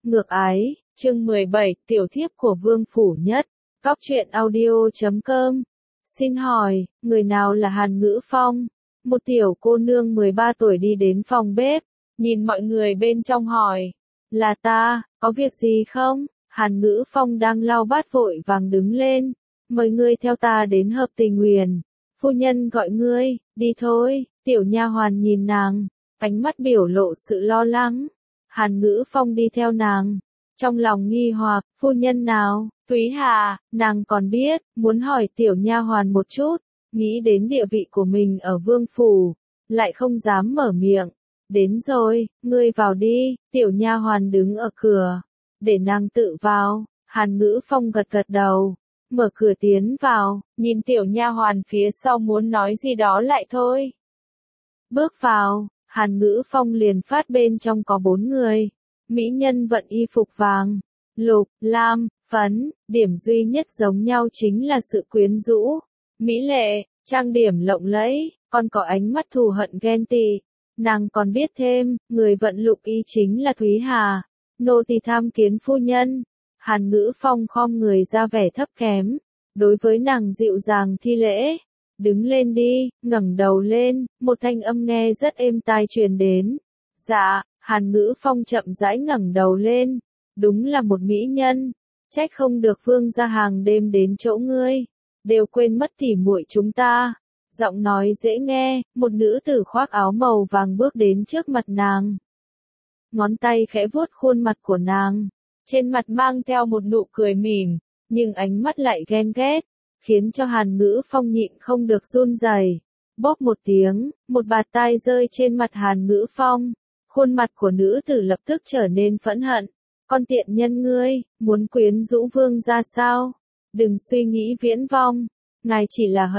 Ngược ái, chương 17, tiểu thiếp của vương phủ nhất. Cóc truyện audio.com. Xin hỏi, người nào là Hàn Ngữ Phong? Một tiểu cô nương 13 tuổi đi đến phòng bếp, nhìn mọi người bên trong hỏi. Là ta, có việc gì không? Hàn Ngữ Phong đang lau bát vội vàng đứng lên. Mời ngươi theo ta đến Hợp Tình Huyền. Phu nhân gọi ngươi, đi thôi. Tiểu nha hoàn nhìn nàng, ánh mắt biểu lộ sự lo lắng. Hàn Ngữ Phong đi theo nàng, trong lòng nghi hoặc, phu nhân nào? Thúy Hà, nàng còn biết, muốn hỏi tiểu nha hoàn một chút, nghĩ đến địa vị của mình ở vương phủ, lại không dám mở miệng. Đến rồi, ngươi vào đi, tiểu nha hoàn đứng ở cửa, để nàng tự vào. Hàn Ngữ Phong gật gật đầu, mở cửa tiến vào, nhìn tiểu nha hoàn phía sau muốn nói gì đó lại thôi. Bước vào, Hàn Ngữ Phong liền phát bên trong có 4 người. Mỹ nhân vận y phục vàng, lục, lam, phấn, điểm duy nhất giống nhau chính là sự quyến rũ, mỹ lệ, trang điểm lộng lẫy, còn có ánh mắt thù hận ghen tị. Nàng còn biết thêm, người vận lục y chính là Thúy Hà, nô tỳ tham kiến phu nhân. Hàn Ngữ Phong khom người ra vẻ thấp kém, đối với nàng dịu dàng thi lễ. Đứng lên đi, ngẩng đầu lên, một thanh âm nghe rất êm tai truyền đến. Dạ. Hàn Ngữ Phong chậm rãi ngẩng đầu lên, đúng là một mỹ nhân, trách không được vương gia hàng đêm đến chỗ ngươi, đều quên mất tỉ muội chúng ta. Giọng nói dễ nghe, một nữ tử khoác áo màu vàng bước đến trước mặt nàng. Ngón tay khẽ vuốt khuôn mặt của nàng, trên mặt mang theo một nụ cười mỉm, nhưng ánh mắt lại ghen ghét, khiến cho Hàn Ngữ Phong nhịn không được run rẩy. Bóp một tiếng, một bạt tai rơi trên mặt Hàn Ngữ Phong. Khuôn mặt của nữ tử lập tức trở nên phẫn hận. Con tiện nhân ngươi, muốn quyến rũ vương ra sao? Đừng suy nghĩ viễn vong. Ngài chỉ là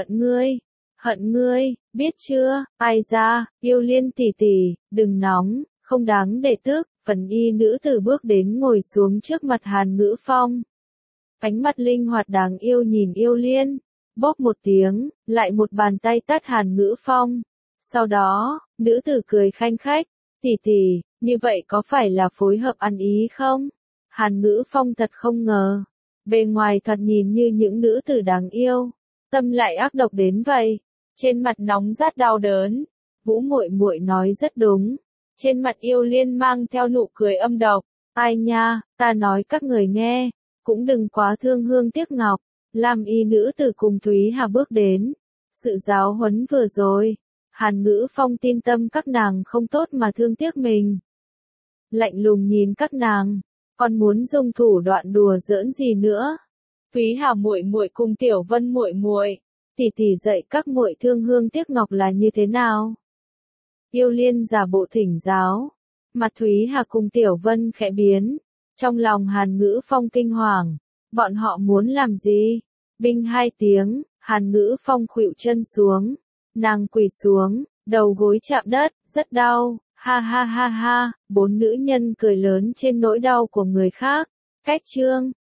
hận ngươi, biết chưa? Ai ra, yêu liên tỷ tỷ, đừng nóng, không đáng để tức. Phần y nữ tử bước đến ngồi xuống trước mặt Hàn Ngữ Phong. Ánh mắt linh hoạt đáng yêu nhìn yêu liên. Bóp một tiếng, lại một bàn tay tát Hàn Ngữ Phong. Sau đó, nữ tử cười khanh khách. Tỷ tỷ, như vậy có phải là phối hợp ăn ý không? Hàn Ngữ Phong thật không ngờ. Bề ngoài thoạt nhìn như những nữ tử đáng yêu, tâm lại ác độc đến vậy. Trên mặt nóng rát đau đớn. Vũ muội muội nói rất đúng. Trên mặt yêu liên mang theo nụ cười âm độc. Ai nha, ta nói các người nghe, cũng đừng quá thương hương tiếc ngọc. Lam y nữ tử cùng Thúy Hà bước đến. Sự giáo huấn vừa rồi. Hàn Ngữ Phong tin tâm các nàng không tốt mà thương tiếc mình. Lạnh lùng nhìn các nàng, còn muốn dùng thủ đoạn đùa giỡn gì nữa? Thúy Hà muội muội cùng Tiểu Vân muội muội, tỷ tỷ dạy các muội thương hương tiếc ngọc là như thế nào? Yêu liên giả bộ thỉnh giáo, mặt Thúy Hà cùng Tiểu Vân khẽ biến, trong lòng Hàn Ngữ Phong kinh hoàng, bọn họ muốn làm gì? Binh 2 tiếng, Hàn Ngữ Phong khuỵu chân xuống. Nàng quỳ xuống, đầu gối chạm đất, rất đau, ha ha ha ha, 4 nữ nhân cười lớn trên nỗi đau của người khác. Cách chương,